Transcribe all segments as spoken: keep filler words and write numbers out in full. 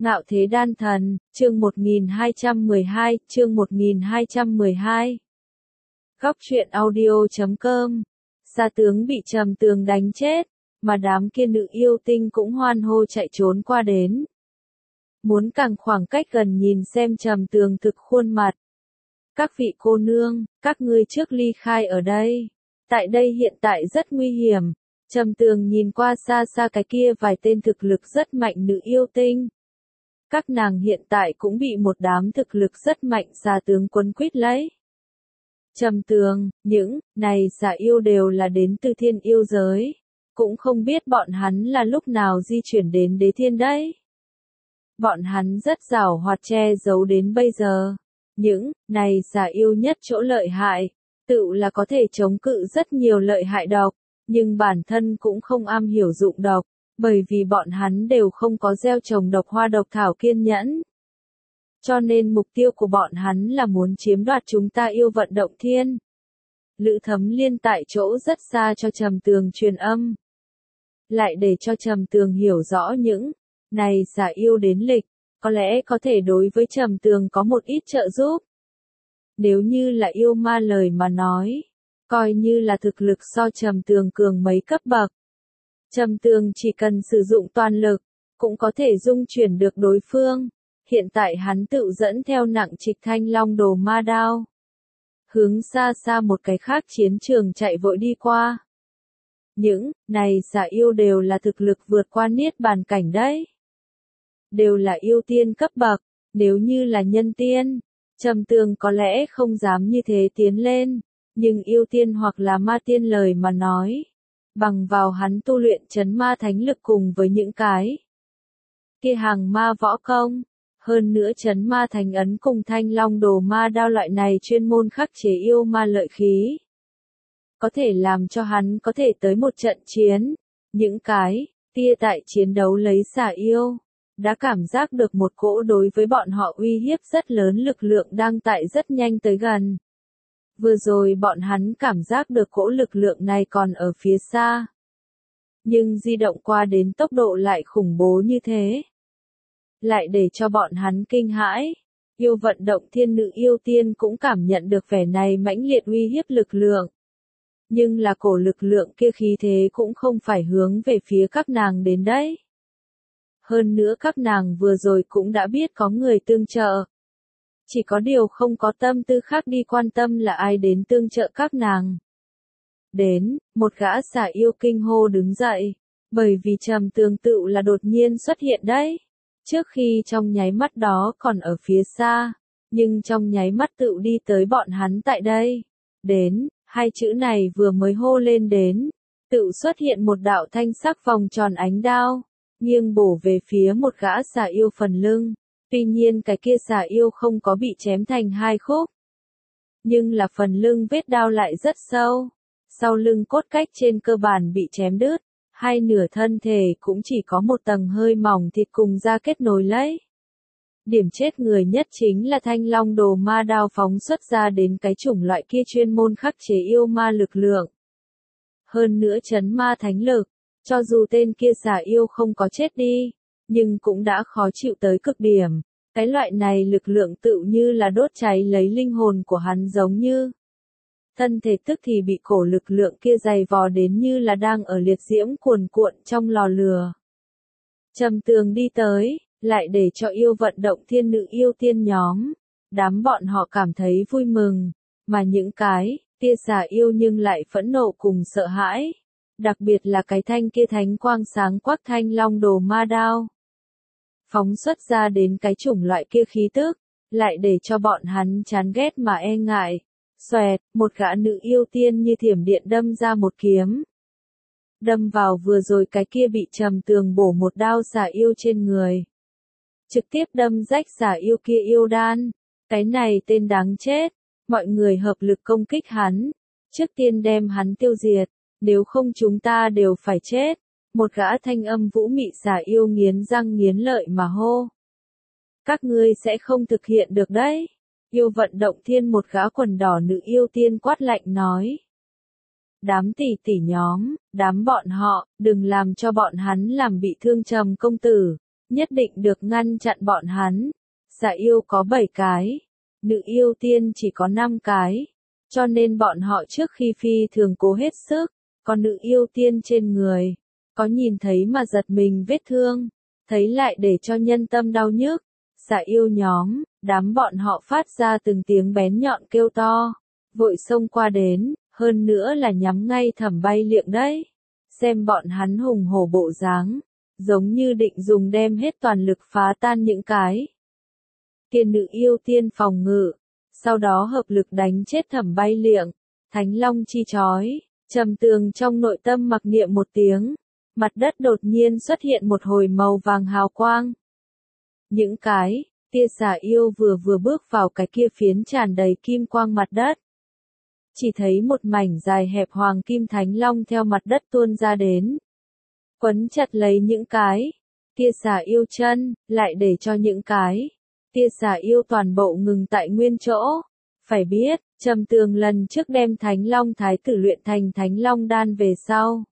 Ngạo Thế Đan Thần, chương một nghìn hai trăm mười hai, chương một nghìn hai trăm mười hai. Góc truyện audio chấm com. Sa tướng bị Trầm Tường đánh chết, mà đám kia nữ yêu tinh cũng hoan hô chạy trốn qua đến. Muốn càng khoảng cách gần nhìn xem Trầm Tường thực khuôn mặt. Các vị cô nương, các ngươi trước ly khai ở đây. Tại đây hiện tại rất nguy hiểm. Trầm Tường nhìn qua xa xa cái kia vài tên thực lực rất mạnh nữ yêu tinh. Các nàng hiện tại cũng bị một đám thực lực rất mạnh xà tướng quấn quýt lấy. Trầm Tường, những này xà yêu đều là đến từ thiên yêu giới. Cũng không biết bọn hắn là lúc nào di chuyển đến đế thiên đấy. Bọn hắn rất giàu hoạt che giấu đến bây giờ. Những này xà yêu nhất chỗ lợi hại, tự là có thể chống cự rất nhiều lợi hại độc, nhưng bản thân cũng không am hiểu dụng độc. Bởi vì bọn hắn đều không có gieo trồng độc hoa độc thảo kiên nhẫn. Cho nên mục tiêu của bọn hắn là muốn chiếm đoạt chúng ta yêu vận động thiên. Lữ Thấm Liên tại chỗ rất xa cho Trầm Tường truyền âm. Lại để cho Trầm Tường hiểu rõ những này xà yêu đến lịch, có lẽ có thể đối với Trầm Tường có một ít trợ giúp. Nếu như là yêu ma lời mà nói, coi như là thực lực so Trầm Tường cường mấy cấp bậc. Trầm Tường chỉ cần sử dụng toàn lực, cũng có thể dung chuyển được đối phương. Hiện tại hắn tự dẫn theo nặng trịch thanh long đồ ma đao. Hướng xa xa một cái khác chiến trường chạy vội đi qua. Những này xà yêu đều là thực lực vượt qua niết bàn cảnh đấy. Đều là yêu tiên cấp bậc, nếu như là nhân tiên, Trầm Tường có lẽ không dám như thế tiến lên. Nhưng yêu tiên hoặc là ma tiên lời mà nói. Bằng vào hắn tu luyện chấn ma thánh lực cùng với những cái kia hàng ma võ công, hơn nữa chấn ma thánh ấn cùng thanh long đồ ma đao loại này chuyên môn khắc chế yêu ma lợi khí. Có thể làm cho hắn có thể tới một trận chiến, những cái tia tại chiến đấu lấy xả yêu, đã cảm giác được một cỗ đối với bọn họ uy hiếp rất lớn lực lượng đang tại rất nhanh tới gần. Vừa rồi bọn hắn cảm giác được cỗ lực lượng này còn ở phía xa. Nhưng di động qua đến tốc độ lại khủng bố như thế. Lại để cho bọn hắn kinh hãi. Yêu vận động thiên nữ yêu tiên cũng cảm nhận được vẻ này mãnh liệt uy hiếp lực lượng. Nhưng là cổ lực lượng kia khí thế cũng không phải hướng về phía các nàng đến đấy. Hơn nữa các nàng vừa rồi cũng đã biết có người tương trợ. Chỉ có điều không có tâm tư khác đi quan tâm là ai đến tương trợ các nàng. Đến, một gã xà yêu kinh hô đứng dậy, bởi vì Trầm Tường tự là đột nhiên xuất hiện đấy. Trước khi trong nháy mắt đó còn ở phía xa, nhưng trong nháy mắt tự đi tới bọn hắn tại đây. Đến, hai chữ này vừa mới hô lên đến, tự xuất hiện một đạo thanh sắc vòng tròn ánh đao, nghiêng bổ về phía một gã xà yêu phần lưng. Tuy nhiên cái kia xà yêu không có bị chém thành hai khúc. Nhưng là phần lưng vết đao lại rất sâu. Sau lưng cốt cách trên cơ bản bị chém đứt. Hai nửa thân thể cũng chỉ có một tầng hơi mỏng thịt cùng da kết nối lấy. Điểm chết người nhất chính là thanh long đồ ma đao phóng xuất ra đến cái chủng loại kia chuyên môn khắc chế yêu ma lực lượng. Hơn nữa chấn ma thánh lực. Cho dù tên kia xà yêu không có chết đi. Nhưng cũng đã khó chịu tới cực điểm. Cái loại này lực lượng tự như là đốt cháy lấy linh hồn của hắn giống như. Thân thể tức thì bị cổ lực lượng kia dày vò đến như là đang ở liệt diễm cuồn cuộn trong lò lửa. Trầm Tường đi tới, lại để cho yêu vận động thiên nữ yêu tiên nhóm. Đám bọn họ cảm thấy vui mừng, mà những cái tia xà yêu nhưng lại phẫn nộ cùng sợ hãi. Đặc biệt là cái thanh kia thánh quang sáng quắc thanh long đồ ma đao. Phóng xuất ra đến cái chủng loại kia khí tức, lại để cho bọn hắn chán ghét mà e ngại. Xoẹt, một gã nữ yêu tiên như thiểm điện đâm ra một kiếm. Đâm vào vừa rồi cái kia bị Trầm Tường bổ một đao xà yêu trên người. Trực tiếp đâm rách xà yêu kia yêu đan. Cái này tên đáng chết, mọi người hợp lực công kích hắn. Trước tiên đem hắn tiêu diệt, nếu không chúng ta đều phải chết. Một gã thanh âm vũ mị xà yêu nghiến răng nghiến lợi mà hô. Các ngươi sẽ không thực hiện được đấy. Yêu vận động thiên một gã quần đỏ nữ yêu tiên quát lạnh nói. Đám tỷ tỷ nhóm, đám bọn họ, đừng làm cho bọn hắn làm bị thương Trầm công tử. nhất định được ngăn chặn bọn hắn. Xà yêu có bảy cái, nữ yêu tiên chỉ có năm cái, cho nên bọn họ trước khi phi thường cố hết sức, còn nữ yêu tiên trên người, có nhìn thấy mà giật mình vết thương, thấy lại để cho nhân tâm đau nhức. Xà yêu nhóm, đám bọn họ phát ra từng tiếng bén nhọn kêu to, vội xông qua đến, hơn nữa là nhắm ngay Thẩm Bay Liệng đấy. Xem bọn hắn hùng hổ bộ dáng, giống như định dùng đem hết toàn lực phá tan những cái tiên nữ yêu tiên phòng ngự, sau đó hợp lực đánh chết Thẩm Bay Liệng. Thánh Long chi chói, Trầm Tường trong nội tâm mặc niệm một tiếng, mặt đất đột nhiên xuất hiện một hồi màu vàng hào quang. Những cái tia xà yêu vừa vừa bước vào cái kia phiến tràn đầy kim quang mặt đất. Chỉ thấy một mảnh dài hẹp hoàng kim thánh long theo mặt đất tuôn ra đến. Quấn chặt lấy những cái tia xà yêu chân, lại để cho những cái tia xà yêu toàn bộ ngừng tại nguyên chỗ. Phải biết, Trầm Tường lần trước đem thánh long thái tử luyện thành thánh long đan về sau.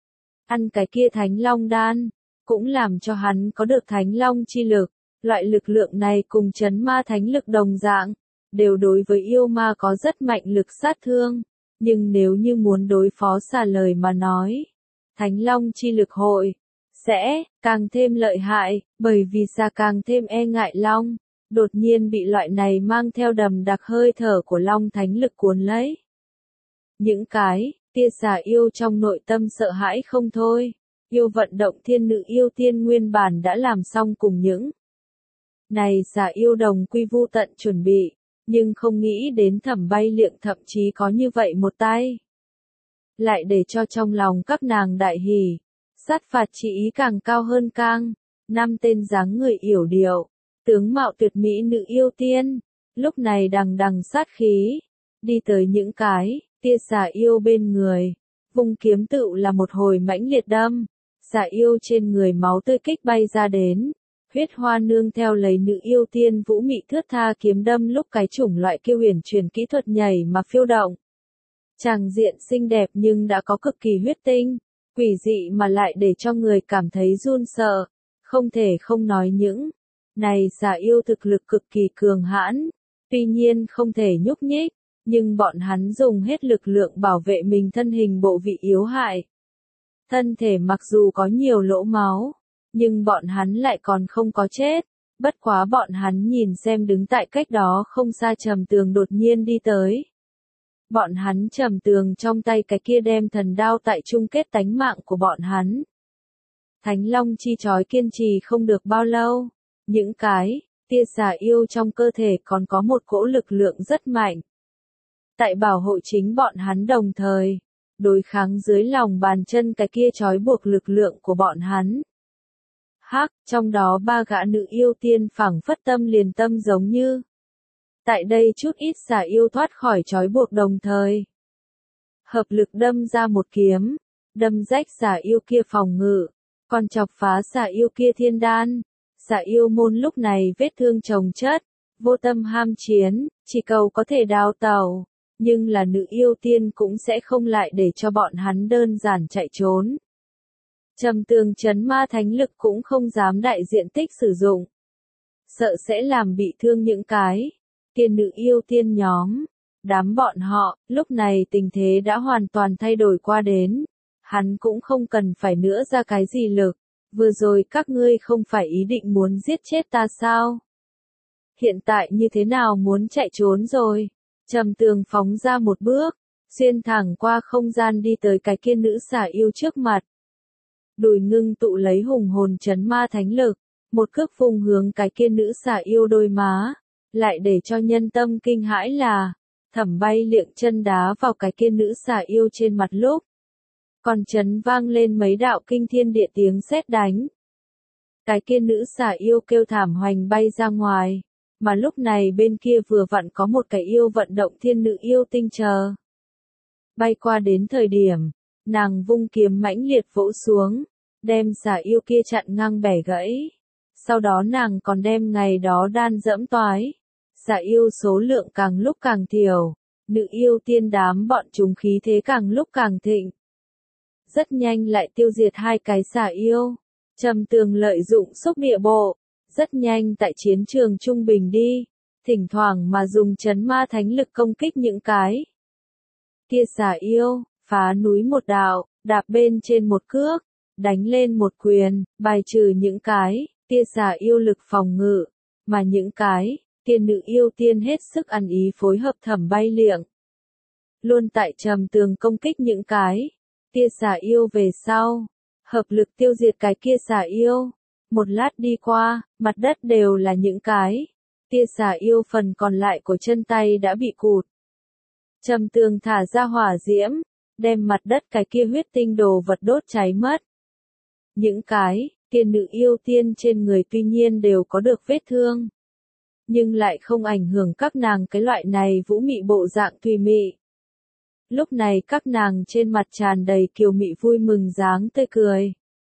Ăn cái kia thánh long đan, cũng làm cho hắn có được thánh long chi lực. Loại lực lượng này cùng chấn ma thánh lực đồng dạng, đều đối với yêu ma có rất mạnh lực sát thương, nhưng nếu như muốn đối phó xà lời mà nói, thánh long chi lực hội sẽ càng thêm lợi hại, bởi vì xà càng thêm e ngại long, đột nhiên bị loại này mang theo đầm đặc hơi thở của long thánh lực cuốn lấy. Những cái tia xà yêu trong nội tâm sợ hãi không thôi, yêu vận động thiên nữ yêu tiên nguyên bản đã làm xong cùng những này xà yêu đồng quy vu tận chuẩn bị, nhưng không nghĩ đến Thẩm Bay Liệng thậm chí có như vậy một tay. Lại để cho trong lòng các nàng đại hỉ, sát phạt chỉ ý càng cao hơn càng, năm tên dáng người yểu điệu, tướng mạo tuyệt mỹ nữ yêu tiên, lúc này đằng đằng sát khí, đi tới những cái tia xà yêu bên người, vùng kiếm tựu là một hồi mãnh liệt đâm, xà yêu trên người máu tươi kích bay ra đến. Huyết Hoa nương theo lấy nữ yêu tiên vũ mị thướt tha kiếm đâm lúc cái chủng loại kia huyền truyền kỹ thuật nhảy mà phiêu động. Tràng diện xinh đẹp nhưng đã có cực kỳ huyết tinh, quỷ dị mà lại để cho người cảm thấy run sợ, không thể không nói những này xà yêu thực lực cực kỳ cường hãn, tuy nhiên không thể nhúc nhích, nhưng bọn hắn dùng hết lực lượng bảo vệ mình thân hình bộ vị yếu hại. Thân thể mặc dù có nhiều lỗ máu, nhưng bọn hắn lại còn không có chết, bất quá bọn hắn nhìn xem đứng tại cách đó không xa Trầm Tường đột nhiên đi tới. Bọn hắn Trầm Tường trong tay cái kia đem thần đao tại chung kết tánh mạng của bọn hắn. Thánh Long chi chói kiên trì không được bao lâu, những cái tia xà yêu trong cơ thể còn có một cỗ lực lượng rất mạnh. Tại bảo hộ chính bọn hắn đồng thời, đối kháng dưới lòng bàn chân cái kia trói buộc lực lượng của bọn hắn. Hắc, trong đó ba gã nữ yêu tiên phảng phất tâm liền tâm giống như. Tại đây chút ít xà yêu thoát khỏi trói buộc đồng thời. Hợp lực đâm ra một kiếm, đâm rách xà yêu kia phòng ngự, còn chọc phá xà yêu kia thiên đan. Xà yêu môn lúc này vết thương chồng chất, vô tâm ham chiến, chỉ cầu có thể đào tẩu, nhưng là nữ yêu tiên cũng sẽ không lại để cho bọn hắn đơn giản chạy trốn. Trầm Tường chấn ma thánh lực cũng không dám đại diện tích sử dụng. Sợ sẽ làm bị thương những cái tiên nữ yêu tiên nhóm. Đám bọn họ, lúc này tình thế đã hoàn toàn thay đổi qua đến. Hắn cũng không cần phải nữa ra cái gì lực. Vừa rồi các ngươi không phải ý định muốn giết chết ta sao? Hiện tại như thế nào muốn chạy trốn rồi? Trầm Tường phóng ra một bước, xuyên thẳng qua không gian đi tới cái kia nữ xà yêu trước mặt. Đùi ngưng tụ lấy hùng hồn chấn ma thánh lực, một cước vùng hướng cái kia nữ xà yêu đôi má, lại để cho nhân tâm kinh hãi là, Thẩm Bay Liệng chân đá vào cái kia nữ xà yêu trên mặt lúc. Còn chấn vang lên mấy đạo kinh thiên địa tiếng sét đánh. Cái kia nữ xà yêu kêu thảm hoành bay ra ngoài, mà lúc này bên kia vừa vặn có một cái yêu vận động thiên nữ yêu tinh chờ. Bay qua đến thời điểm, nàng vung kiếm mãnh liệt vỗ xuống, đem xà yêu kia chặn ngang bẻ gãy. Sau đó nàng còn đem ngày đó đan dẫm toái. Xà yêu số lượng càng lúc càng thiểu, nữ yêu tiên đám bọn chúng khí thế càng lúc càng thịnh. Rất nhanh lại tiêu diệt hai cái xà yêu. Trầm Tường lợi dụng xúc địa bộ, rất nhanh tại chiến trường trung bình đi, thỉnh thoảng mà dùng chấn ma thánh lực công kích những cái kia xà yêu, phá núi một đạo, đạp bên trên một cước, đánh lên một quyền, bài trừ những cái tia xà yêu lực phòng ngự, mà những cái tiên nữ yêu tiên hết sức ăn ý phối hợp thẩm bay liệng. Luôn tại Trầm Tường công kích những cái tia xà yêu về sau, hợp lực tiêu diệt cái kia xà yêu. Một lát đi qua, mặt đất đều là những cái tia xà yêu, phần còn lại của chân tay đã bị cụt. Trầm Tường thả ra hỏa diễm, đem mặt đất cái kia huyết tinh đồ vật đốt cháy mất. Những cái tiên nữ yêu tiên trên người tuy nhiên đều có được vết thương, nhưng lại không ảnh hưởng các nàng cái loại này vũ mị bộ dạng tùy mị. Lúc này các nàng trên mặt tràn đầy kiều mị vui mừng dáng tươi cười,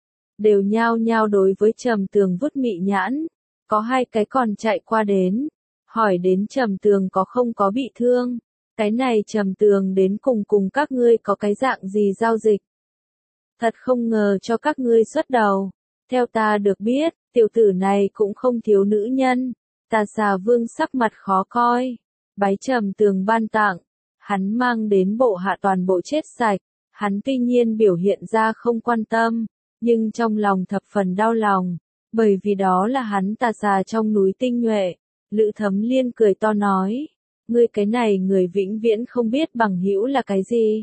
đều nhao nhao đối với Trầm Tường vút mị nhãn, có hai cái còn chạy qua đến, hỏi đến Trầm Tường có không có bị thương. Cái này Trầm Tường đến cùng cùng các ngươi có cái dạng gì giao dịch? Thật không ngờ cho các ngươi xuất đầu. Theo ta được biết, tiểu tử này cũng không thiếu nữ nhân. Tà Xà Vương sắc mặt khó coi, bái Trầm Tường ban tặng, hắn mang đến bộ hạ toàn bộ chết sạch. Hắn tuy nhiên biểu hiện ra không quan tâm, nhưng trong lòng thập phần đau lòng, bởi vì đó là hắn tà xà trong núi tinh nhuệ. Lữ Thấm Liên cười to nói, ngươi cái này người vĩnh viễn không biết bằng hữu là cái gì.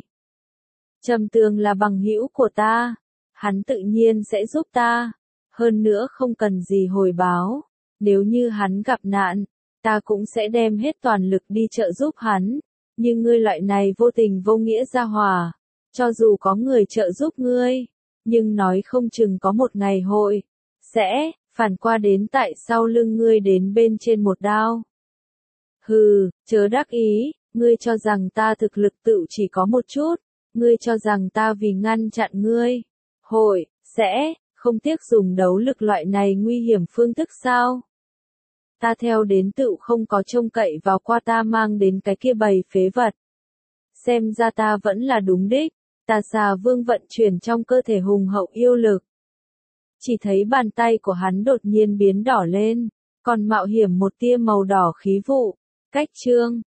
Trầm Tường là bằng hữu của ta, hắn tự nhiên sẽ giúp ta, hơn nữa không cần gì hồi báo, nếu như hắn gặp nạn, ta cũng sẽ đem hết toàn lực đi trợ giúp hắn, nhưng ngươi loại này vô tình vô nghĩa gia hỏa, cho dù có người trợ giúp ngươi, nhưng nói không chừng có một ngày hội sẽ phản qua đến tại sau lưng ngươi đến bên trên một đao. Hừ, chớ đắc ý, ngươi cho rằng ta thực lực tự chỉ có một chút, ngươi cho rằng ta vì ngăn chặn ngươi, hội sẽ không tiếc dùng đấu lực loại này nguy hiểm phương thức sao? Ta theo đến tự không có trông cậy vào qua ta mang đến cái kia bầy phế vật. Xem ra ta vẫn là đúng đích. Tà Xà Vương vận chuyển trong cơ thể hùng hậu yêu lực. Chỉ thấy bàn tay của hắn đột nhiên biến đỏ lên, còn mạo hiểm một tia màu đỏ khí vụ. Cách chương